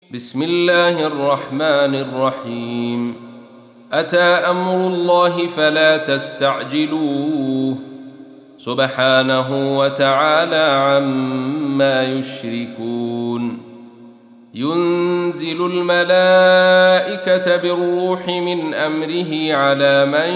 بسم الله الرحمن الرحيم. أتى أمر الله فلا تستعجلوه سبحانه وتعالى عما يشركون. ينزل الملائكة بالروح من أمره على من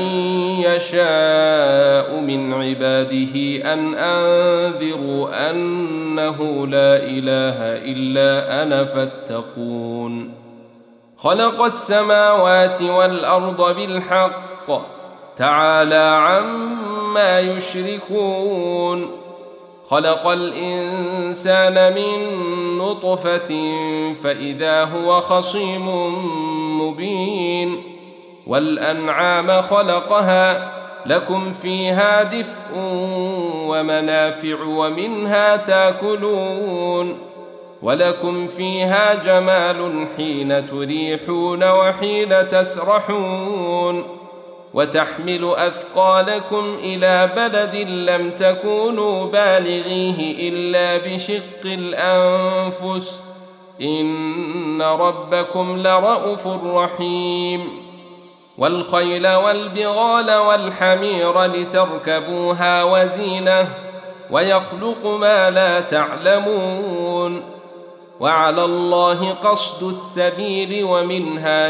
يشاء من عباده أن أنذروا أنه لا إله إلا أنا فاتقون. خلق السماوات والأرض بالحق تعالى عما يشركون. خلق الإنسان من نطفة فإذا هو خصيم مبين. والأنعام خلقها لكم فيها دفء ومنافع ومنها تاكلون. ولكم فيها جمال حين تريحون وحين تسرحون. وتحمل أثقالكم إلى بلد لم تكونوا بالغيه إلا بشق الأنفس إن ربكم لرءوف رحيم. والخيل والبغال والحمير لتركبوها وزينة ويخلق ما لا تعلمون. وعلى الله قصد السبيل ومنها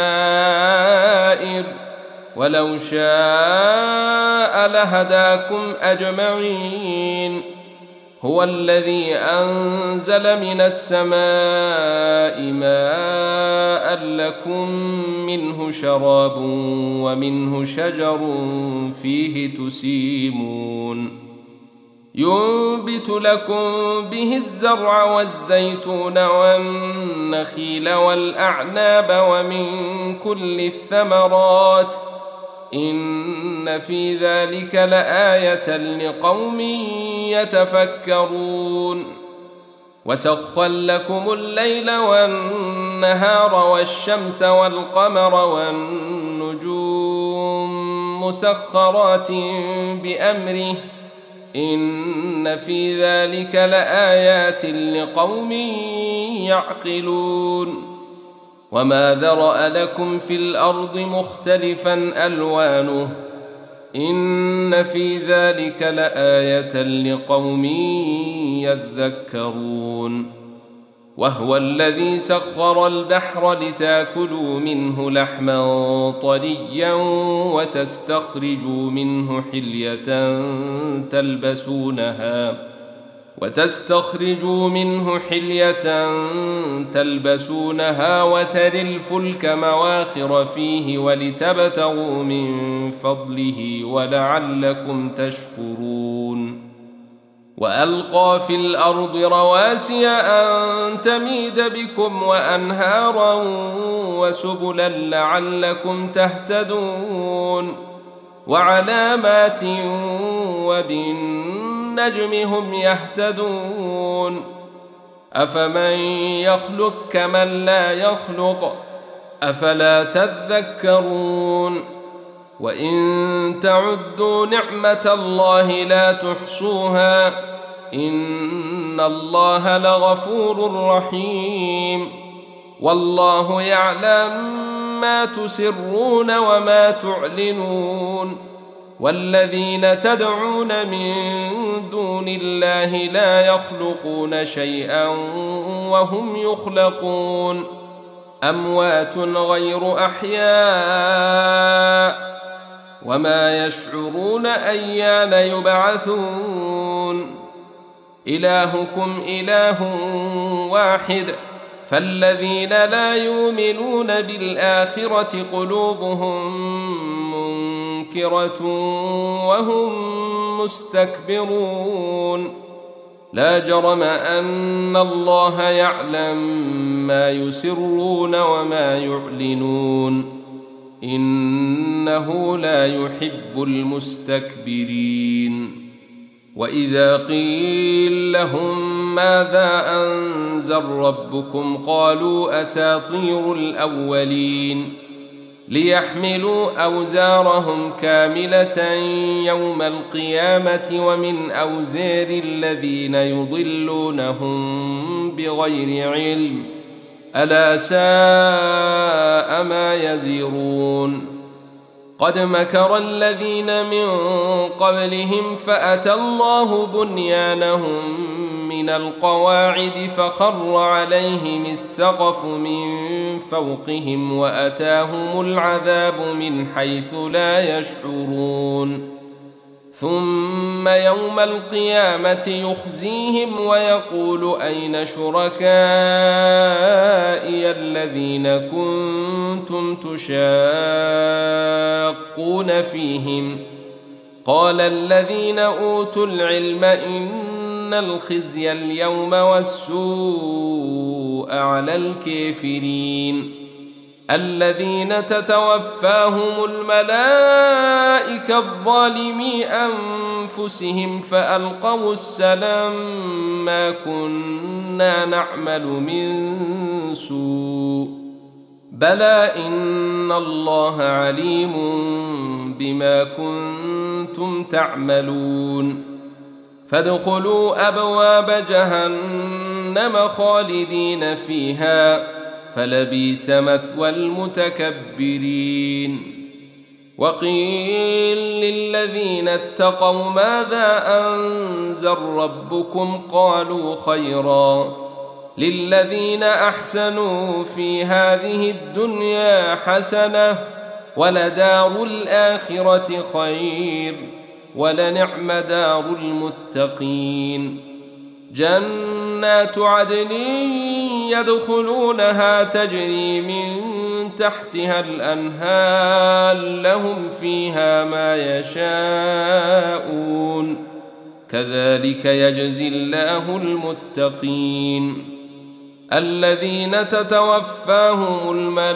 جائر ولو شاء لهداكم أجمعين. هو الذي أنزل من السماء ماء لكم منه شراب ومنه شجر فيه تسيمون. ينبت لكم به الزرع والزيتون والنخيل والأعناب ومن كل الثمرات إن في ذلك لآية لقوم يتفكرون. وسخر لكم الليل والنهار والشمس والقمر والنجوم مسخرات بأمره إن في ذلك لآيات لقوم يعقلون. وما ذرأ لكم في الأرض مختلفا ألوانه إن في ذلك لآية لقوم يذكرون. وهو الذي سخر البحر لتاكلوا منه لحما طريا وتستخرجوا منه حلية تلبسونها وتري الفلك مواخر فيه ولتبتغوا من فضله ولعلكم تشكرون. وألقى في الأرض رواسي أن تميد بكم وأنهارا وسبلا لعلكم تهتدون. وعلامات وبالنجم هم يهتدون. أفمن يخلق كمن لا يخلق أفلا تذكرون. وإن تعدوا نعمة الله لا تحصوها إن الله لغفور رحيم. والله يعلم ما تسرون وما تعلنون. والذين تدعون من دون الله لا يخلقون شيئا وهم يخلقون. أموات غير أحياء وما يشعرون أيان يبعثون. إلهكم إله واحد فالذين لا يؤمنون بالآخرة قلوبهم منكرة وهم مستكبرون. لا جرم أن الله يعلم ما يسرون وما يعلنون إنه لا يحب المستكبرين. وإذا قيل لهم ماذا أنزل ربكم قالوا أساطير الأولين ليحملوا أوزارهم كاملة يوم القيامة ومن أوزار الذين يضلونهم بغير علم ألا ساء ما يزرون قد مكر الذين من قبلهم فأتى الله بنيانهم من القواعد فخر عليهم السقف من فوقهم وأتاهم العذاب من حيث لا يشعرون ثم يوم القيامة يخزيهم ويقول أين شركائي الذين كنتم تشاقون فيهم قال الذين أوتوا العلم إن الخزي اليوم والسوء على الكافرين الذين تتوفاهم الملائكة الظالمي أنفسهم فألقوا السلام ما كنا نعمل من سوء بلى إن الله عليم بما كنتم تعملون فادخلوا أبواب جهنم خالدين فيها فلبئس مثوى المتكبرين وقيل للذين اتقوا ماذا أنزل ربكم قالوا خيرا للذين أحسنوا في هذه الدنيا حسنة ولدار الآخرة خير ولنعم دار المتقين جنات عدن يدخلونها تجري من تحتها الأنهار لهم فيها ما يشاءون كذلك يجزي الله المتقين الذين تتوفاهم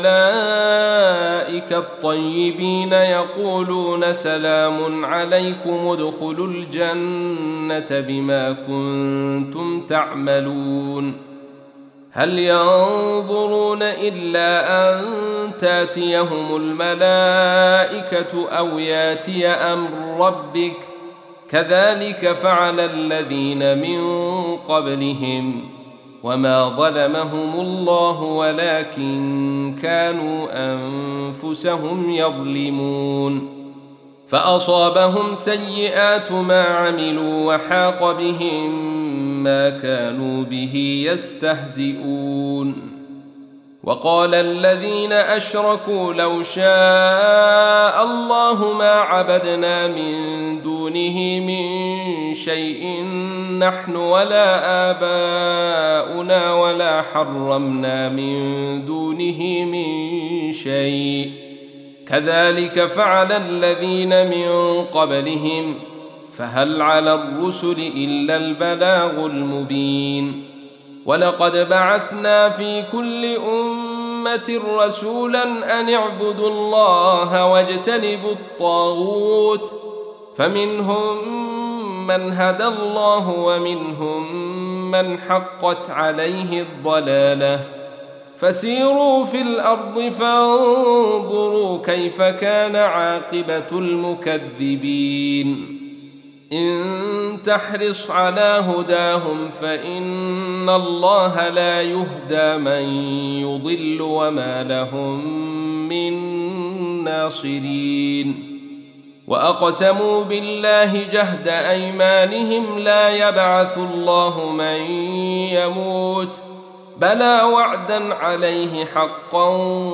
الملائكة الطيبين يقولون سلام عليكم ادخلوا الجنة بما كنتم تعملون هل ينظرون إلا أن تاتيهم الملائكة أو ياتي أمر ربك كذلك فعل الذين من قبلهم وما ظلمهم الله ولكن كانوا أنفسهم يظلمون فأصابهم سيئات ما عملوا وحاق بهم ما كانوا به يستهزئون وقال الذين أشركوا لو شاء الله ما عبدنا من دونه من شيء نحن ولا آباؤنا ولا حرمنا من دونه من شيء كذلك فعل الذين من قبلهم فهل على الرسل إلا البلاغ المبين ولقد بعثنا في كل أمة رسولا أن اعبدوا الله واجتنبوا الطاغوت فمنهم من هدى الله ومنهم من حقت عليه الضلالة فسيروا في الأرض فانظروا كيف كان عاقبة المكذبين إن تحرص على هداهم فإن الله لا يهدى من يضل وما لهم من ناصرين وأقسموا بالله جهد أيمانهم لا يبعث الله من يموت بلى وعدا عليه حقا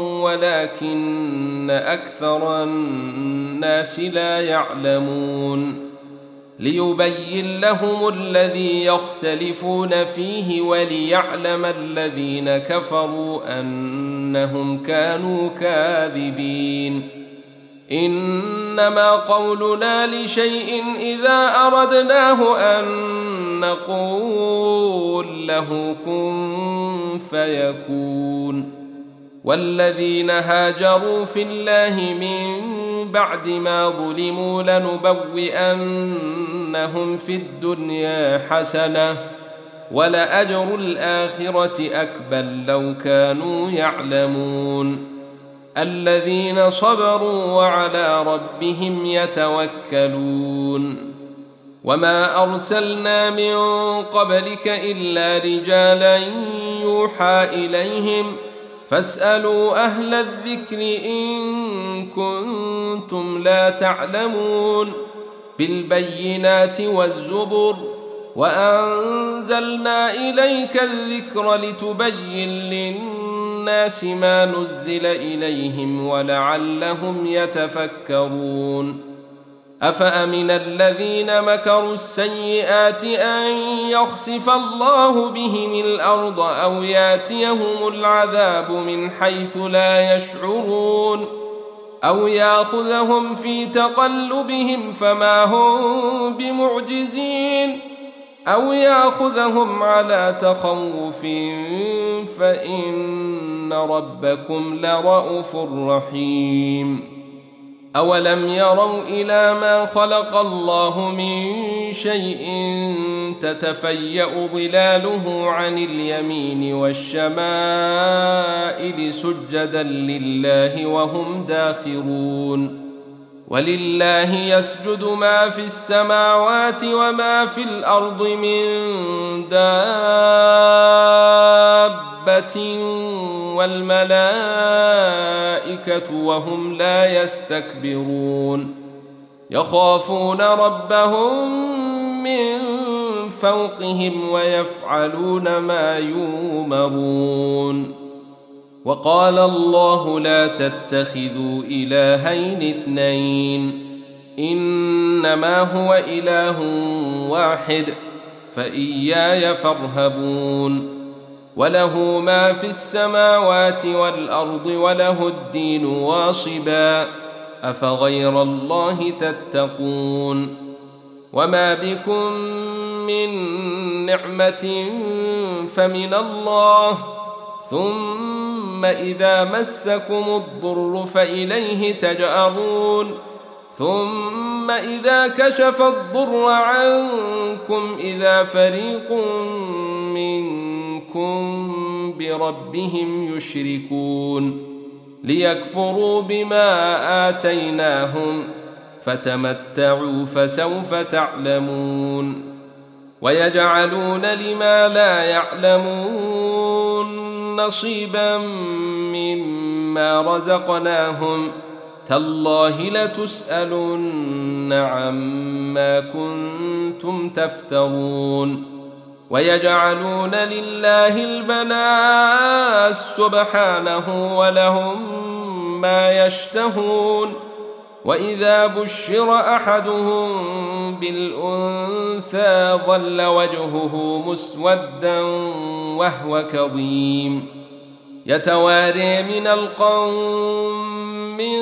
ولكن أكثر الناس لا يعلمون ليبين لهم الذي يختلفون فيه وليعلم الذين كفروا أنهم كانوا كاذبين إنما قولنا لشيء إذا أردناه أن نقول له كن فيكون والذين هاجروا في الله من بعد ما ظلموا لنبوئنهم في الدنيا حسنة ولأجر الآخرة أكبر لو كانوا يعلمون الذين صبروا وعلى ربهم يتوكلون وما أرسلنا من قبلك إلا رجالا يوحى إليهم فاسألوا أهل الذكر إن كنتم لا تعلمون بالبينات والزبر وأنزلنا إليك الذكر لتبين للناس ما نزل إليهم ولعلهم يتفكرون أفأمن الذين مكروا السيئات أن يخسف الله بهم الأرض أو ياتيهم العذاب من حيث لا يشعرون أو يأخذهم في تقلبهم فما هم بمعجزين أو يأخذهم على تخوف فإن ربكم لرءوف رحيم أولم يروا إلى ما خلق الله من شيء تتفيأ ظلاله عن اليمين والشمائل سجدا لله وهم داخرون ولله يسجد ما في السماوات وما في الأرض من دابة والملائكة وهم لا يستكبرون يخافون ربهم من فوقهم ويفعلون ما يؤمرون وقال الله لا تتخذوا إلهين اثنين إنما هو إله واحد فإياي فارهبون وله ما في السماوات والأرض وله الدين واصبا أفغير الله تتقون وما بكم من نعمة فمن الله ثم إذا مسكم الضر فإليه تجأرون ثم إذا كشف الضر عنكم إذا فريق منكم بربهم يشركون ليكفروا بما آتيناهم فتمتعوا فسوف تعلمون ويجعلون لما لا يعلمون نصيبا مما رزقناهم تالله لتسألن عما كنتم تفترون ويجعلون لله البنات سبحانه ولهم ما يشتهون وإذا بشر أحدهم بالأنثى ظل وجهه مسودا وهو كظيم يتواري من القوم من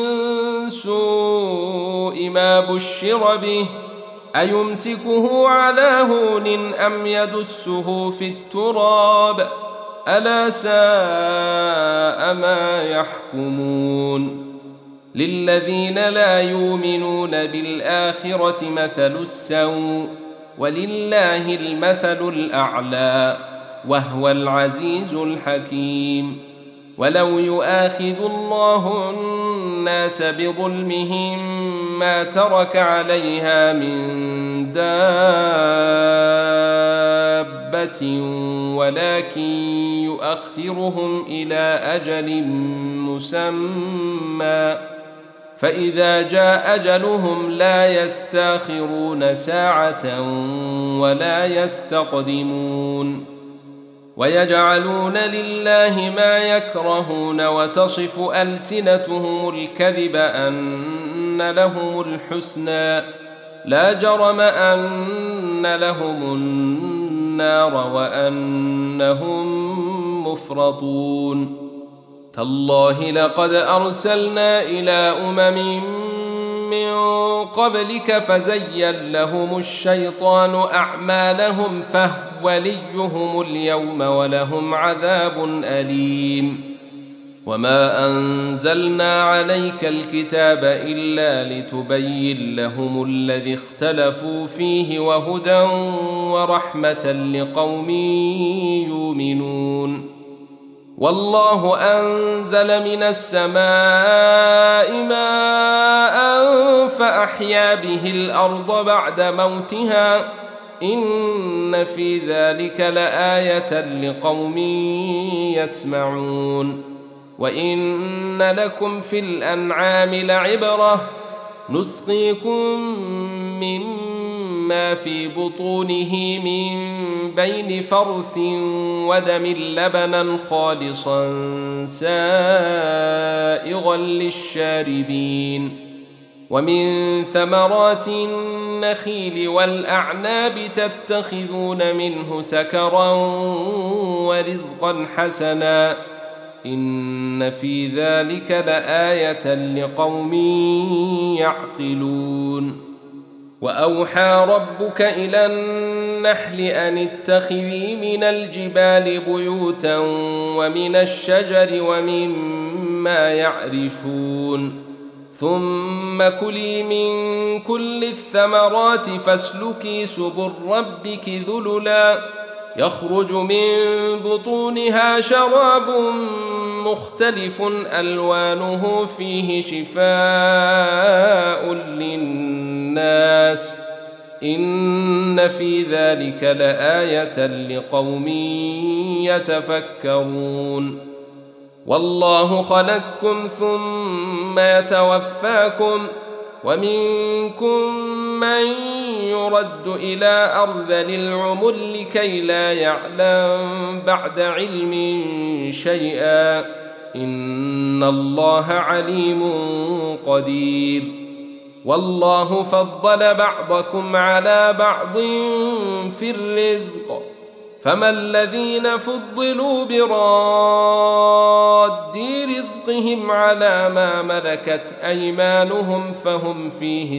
سوء ما بشر به أيمسكه على هون أم يدسه في التراب ألا ساء ما يحكمون للذين لا يؤمنون بالآخرة مثل السوء ولله المثل الأعلى وهو العزيز الحكيم ولو يؤاخذ الله الناس بظلمهم ما ترك عليها من دابة ولكن يؤخرهم إلى أجل مسمى فإذا جاء أجلهم لا يستاخرون ساعة ولا يستقدمون ويجعلون لله ما يكرهون وتصف ألسنتهم الكذب أن لهم الحسنى لا جرم أن لهم النار وأنهم مفرطون تالله لقد أرسلنا إلى أمم من قبلك فزين لهم الشيطان أعمالهم فهو وليهم اليوم ولهم عذاب أليم وما أنزلنا عليك الكتاب إلا لتبين لهم الذي اختلفوا فيه وهدى ورحمة لقوم يؤمنون والله أنزل من السماء ماء فأحيا به الأرض بعد موتها إن في ذلك لآية لقوم يسمعون وإن لكم في الأنعام لعبرة نسقيكم مما في بطونه من بين فرث ودم لبنا خالصا سائغا للشاربين ومن ثمرات النخيل والأعناب تتخذون منه سكرا ورزقا حسنا إن في ذلك لآية لقوم يعقلون وأوحى ربك إلى النحل أن اتخذي من الجبال بيوتا ومن الشجر ومما يعرشون ثم كلي من كل الثمرات فاسلكي سبل ربك ذللا يخرج من بطونها شراب مختلف ألوانه فيه شفاء للناس إن في ذلك لآية لقوم يتفكرون والله خلقكم ثم يتوفاكم ومنكم من يرد إلى أرذل العمر لكي لا يعلم بعد علم شيئا إن الله عليم قدير والله فضل بعضكم على بعض في الرزق فما الذين فضلوا براد رزقهم على ما ملكت أيمانهم فهم فيه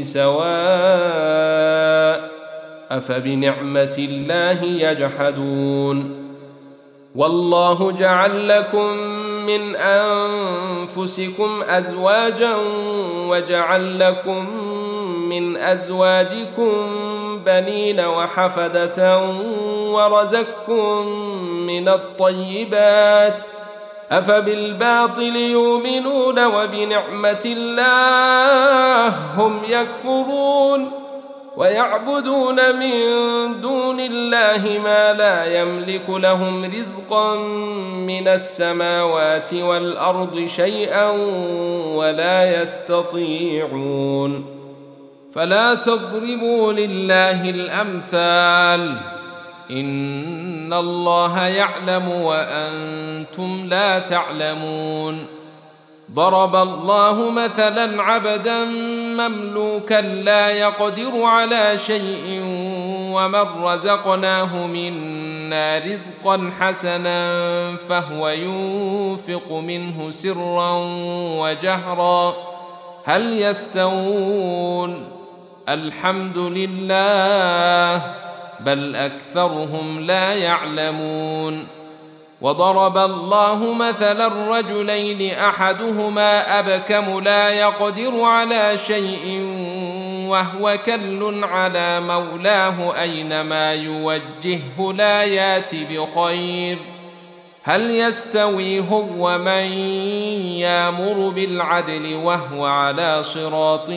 سواء أفبنعمة الله يجحدون والله جعل لكم من أنفسكم أزواجا وجعل لكم من أزواجكم بنين وحفدة ورزقكم من الطيبات أفبالباطل يؤمنون وبنعمة الله هم يكفرون ويعبدون من دون الله ما لا يملك لهم رزقا من السماوات والأرض شيئا ولا يستطيعون فلا تضربوا لله الأمثال إن الله يعلم وأنتم لا تعلمون ضرب الله مثلا عبدا مملوكا لا يقدر على شيء ومن رزقناه منا رزقا حسنا فهو ينفق منه سرا وجهرا هل يستوون الحمد لله بل أكثرهم لا يعلمون وضرب الله مثلا الرجلين أحدهما أبكم لا يقدر على شيء وهو كل على مولاه أينما يوجهه لا يات بخير هل يستوي هو من يأمر بالعدل وهو على صراط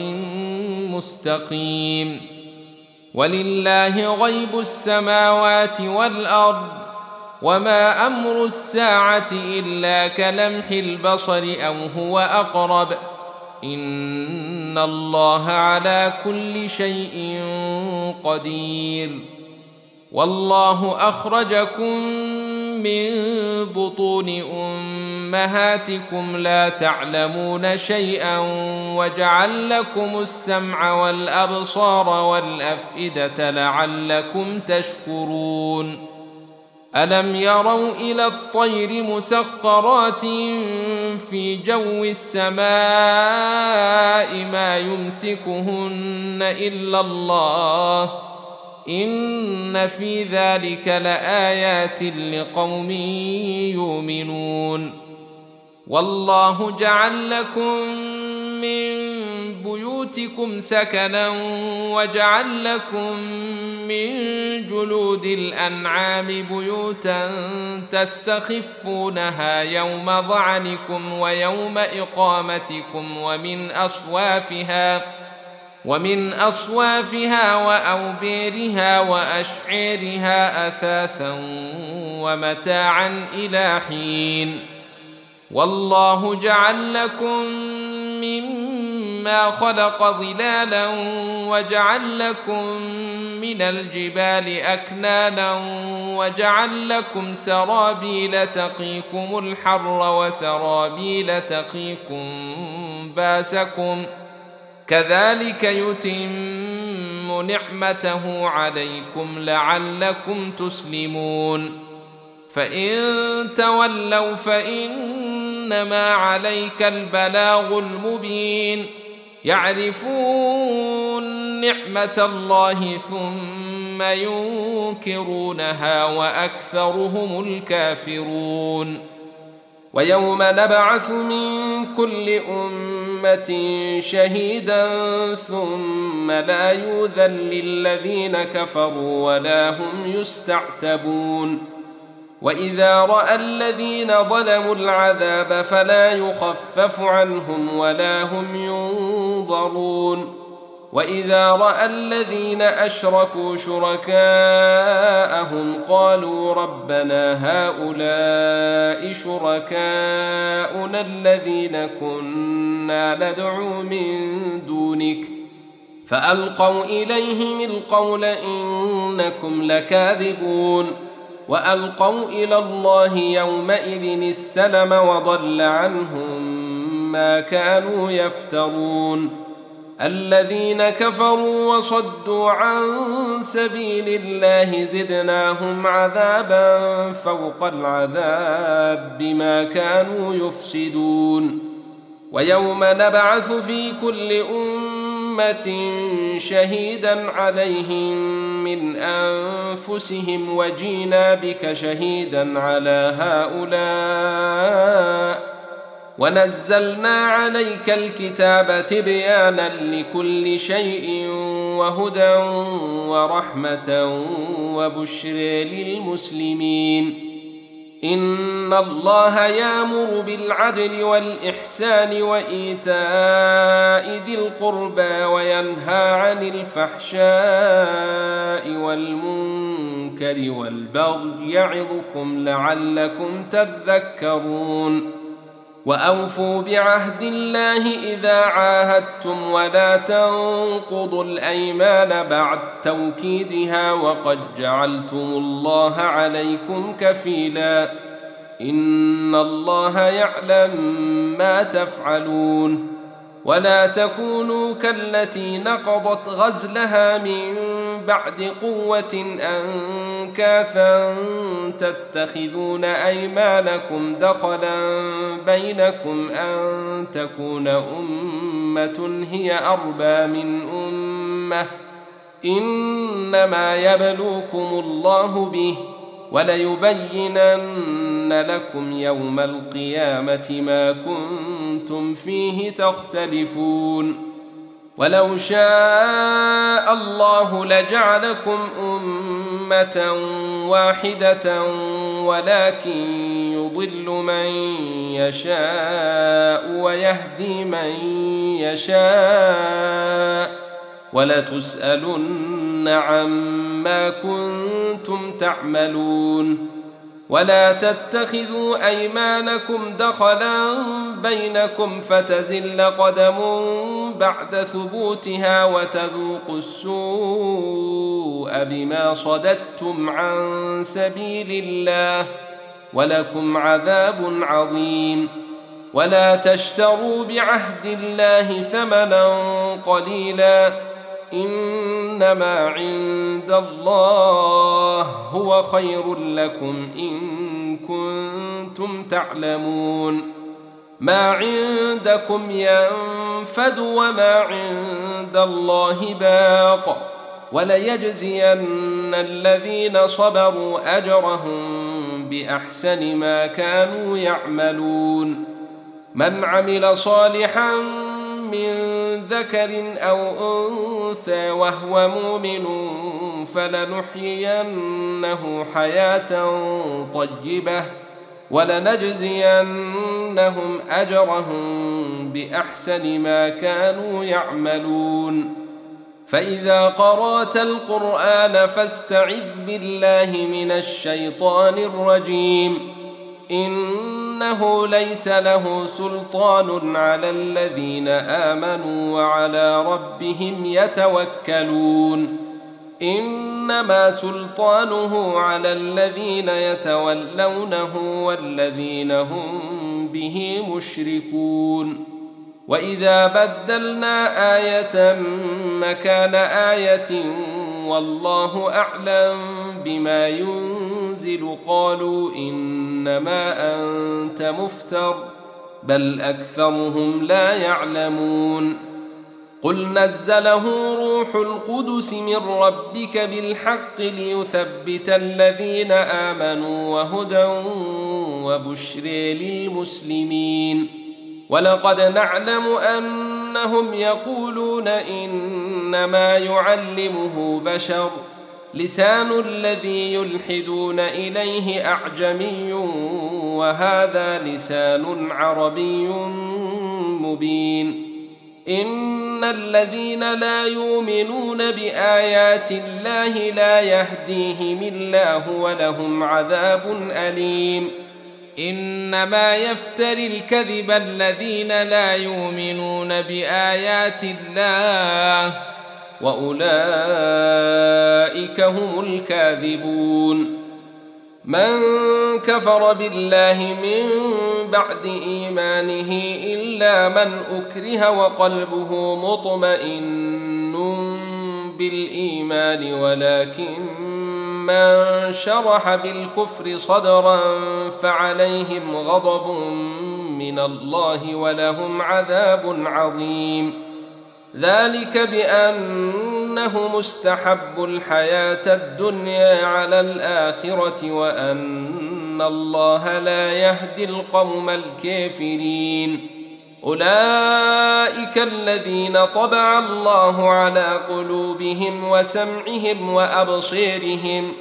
مستقيم ولله غيب السماوات والأرض وما أمر الساعة إلا كلمح البصر أو هو أقرب إن الله على كل شيء قدير والله أخرجكم من بطون أمهاتكم لا تعلمون شيئا وجعل لكم السمع والأبصار والأفئدة لعلكم تشكرون ألم يروا إلى الطير مسخرات في جو السماء ما يمسكهن إلا الله إن في ذلك لآيات لقوم يؤمنون والله جعل لكم من بيوتكم سكنا وجعل لكم من جلود الأنعام بيوتا تستخفونها يوم ظعنكم ويوم إقامتكم ومن أصوافها وأوبيرها وأشعيرها أثاثا ومتاعا إلى حين. والله جعل لكم مما خلق ظلالا وجعل لكم من الجبال أكنانا وجعل لكم سرابيل تقيكم الحر وسرابيل تقيكم باسكم كذلك يتم نعمته عليكم لعلكم تسلمون. فإن تولوا فإنما عليك البلاغ المبين. يعرفون نعمة الله ثم ينكرونها وأكثرهم الكافرون. ويوم نبعث من كل أمة شهيدا ثم لا يؤذن للذين كفروا ولا هم يستعتبون. وإذا رأى الذين ظلموا العذاب فلا يخفف عنهم ولا هم ينظرون. وإذا رأى الذين أشركوا شركاءهم قالوا ربنا هؤلاء شركاؤنا الذين كنا ندعو من دونك فألقوا إليهم القول إنكم لكاذبون. وألقوا إلى الله يومئذ السلم وضل عنهم ما كانوا يفترون. الذين كفروا وصدوا عن سبيل الله زدناهم عذابا فوق العذاب بما كانوا يفسدون. ويوم نبعث في كل أمة شهيدا عليهم من أنفسهم وجينا بك شهيدا على هؤلاء ونزلنا عليك الكتاب تبيانا لكل شيء وهدى ورحمة وبشر للمسلمين. إن الله يأمر بالعدل والإحسان وإيتاء ذي القربى وينهى عن الفحشاء والمنكر والبغي يعظكم لعلكم تذكرون. وأوفوا بعهد الله إذا عاهدتم ولا تنقضوا الأيمان بعد توكيدها وقد جعلتم الله عليكم كفيلا إن الله يعلم ما تفعلون. ولا تكونوا كالتي نقضت غزلها من بعد قوة أنكاثا تتخذون أيمانكم دخلا بينكم أن تكون أمة هي أربى من أمة إنما يبلوكم الله به وليبينن لكم يوم القيامة ما كنتم فيه تختلفون. ولو شاء الله لجعلكم أمة واحدة ولكن يضل من يشاء ويهدي من يشاء ولتسألن عما كنتم تعملون. ولا تتخذوا أيمانكم دخلا بينكم فتزل قدم بعد ثبوتها وتذوقوا السوء بما صددتم عن سبيل الله ولكم عذاب عظيم. ولا تشتروا بعهد الله ثمنا قليلا إنما عند الله هو خير لكم إن كنتم تعلمون. ما عندكم ينفد وما عند الله باق وليجزين الذين صبروا أجرهم بأحسن ما كانوا يعملون. من عمل صالحا من ذكر أو أنثى وهو مؤمن فلنحيينه حياة طيبة ولنجزينهم أجرهم بأحسن ما كانوا يعملون. فإذا قرأت القرآن فاستعذ بالله من الشيطان الرجيم إنه ليس له سلطان على الذين آمنوا وعلى ربهم يتوكلون إنما سلطانه على الذين يتولونه والذين هم به مشركون وإذا بدلنا آية مكان آية والله أعلم بما ينزل قالوا إنما أنت مفتر بل أكثرهم لا يعلمون قل نزله روح القدس من ربك بالحق ليثبت الذين آمنوا وهدى وبشر للمسلمين ولقد نعلم أنهم يقولون إنما يعلمه بشر لسان الذي يلحدون إليه أعجمي وهذا لسان عربي مبين إن الذين لا يؤمنون بآيات الله لا يهديهم الله ولهم عذاب أليم إنما يفتري الكذب الذين لا يؤمنون بآيات الله وأولئك هم الكاذبون من كفر بالله من بعد إيمانه إلا من أكره وقلبه مطمئن بالإيمان ولكن من شرح بالكفر صدرا فعليهم غضب من الله ولهم عذاب عظيم ذلك بأنه مستحب الحياة الدنيا على الآخرة وأن الله لا يهدي القوم الكافرين أولئك الذين طبع الله على قلوبهم وسمعهم وأبصيرهم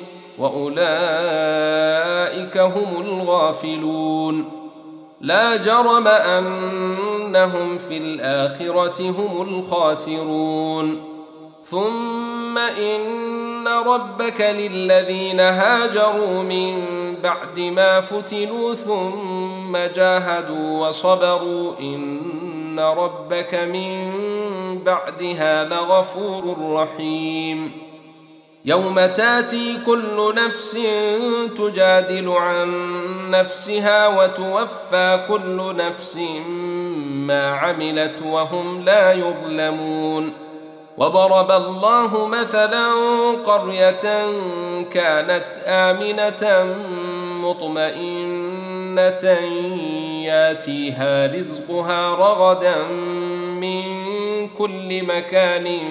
وأولئك هم الغافلون لا جرم أنهم في الآخرة هم الخاسرون ثم إن ربك للذين هاجروا من بعد ما فتنوا ثم جاهدوا وصبروا إن ربك من بعدها لغفور رحيم يوم تاتي كل نفس تجادل عن نفسها وتوفى كل نفس ما عملت وهم لا يظلمون وضرب الله مثلا قرية كانت آمنة مطمئنة ياتيها رزقها رغدا من كل مكان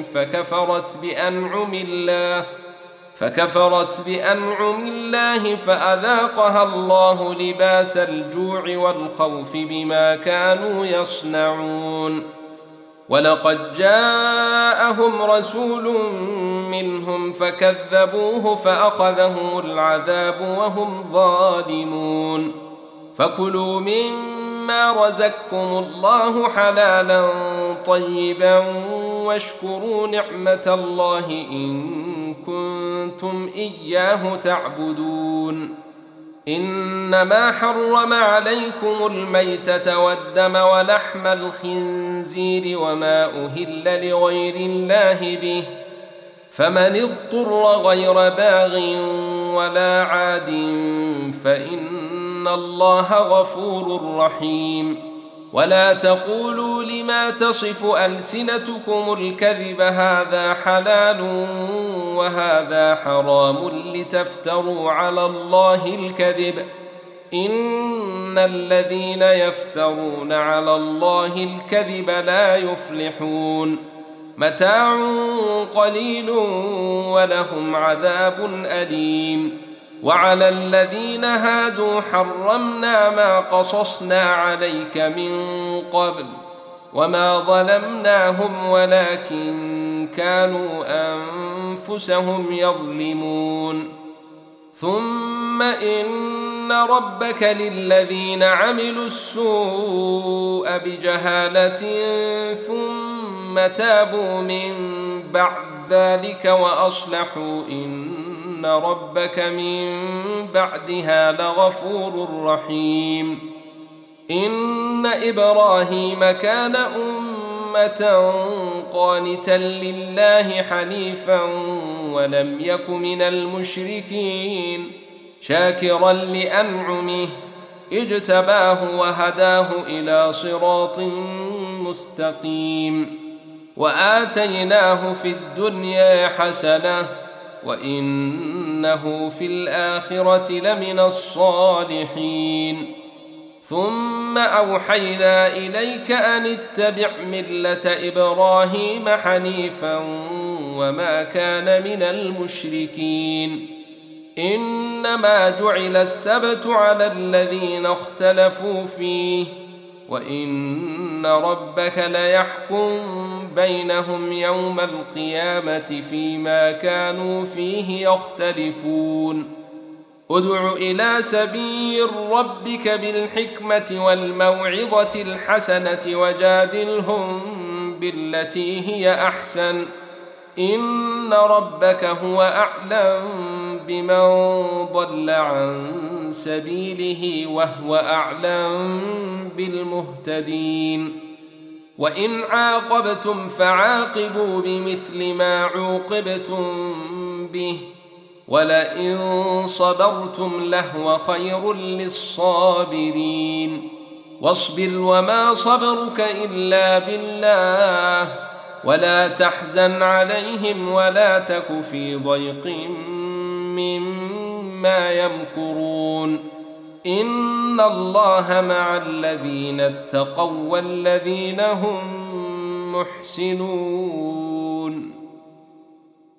فكفرت بأنعم الله فأذاقها الله لباس الجوع والخوف بما كانوا يصنعون ولقد جاءهم رسول منهم فكذبوه فأخذهم العذاب وهم ظالمون فكلوا مما رزقكم الله حلالا طيبا واشكروا نعمة الله إن كنتم إياه تعبدون إنما حرم عليكم الميتة والدم ولحم الخنزير وما أهل لغير الله به فمن اضطر غير باغ ولا عاد فإن الله غفور رحيم ولا تقولوا لما تصف ألسنتكم الكذب هذا حلال وهذا حرام لتفتروا على الله الكذب إن الذين يفترون على الله الكذب لا يفلحون متاع قليل ولهم عذاب أليم وعلى الذين هادوا حرمنا ما قصصنا عليك من قبل وما ظلمناهم ولكن كانوا أنفسهم يظلمون ثم إن ربك للذين عملوا السوء بجهالة ثم ثم تابوا من بعد ذلك وأصلحوا إن ربك من بعدها لغفور رحيم. إن إبراهيم كان أمة قانتا لله حنيفا ولم يك من المشركين شاكرا لأنعمه اجتباه وهداه إلى صراط مستقيم وآتيناه في الدنيا حسنة وإنه في الآخرة لمن الصالحين. ثم أوحينا إليك أن اتبع ملة إبراهيم حنيفا وما كان من المشركين. إنما جعل السبت على الذين اختلفوا فيه وإن ربك ليحكم بينهم يوم القيامة فيما كانوا فيه يختلفون. ادع إلى سبيل ربك بالحكمة والموعظة الحسنة وجادلهم بالتي هي أحسن إن ربك هو أعلم بمن ضل عن سبيله وهو أعلم بالمهتدين. وإن عاقبتم فعاقبوا بمثل ما عوقبتم به ولئن صبرتم لهو خير للصابرين. واصبر وما صبرك إلا بالله ولا تحزن عليهم ولا تك في ضيق مما يمكرون. إن الله مع الذين اتقوا والذين هم محسنون.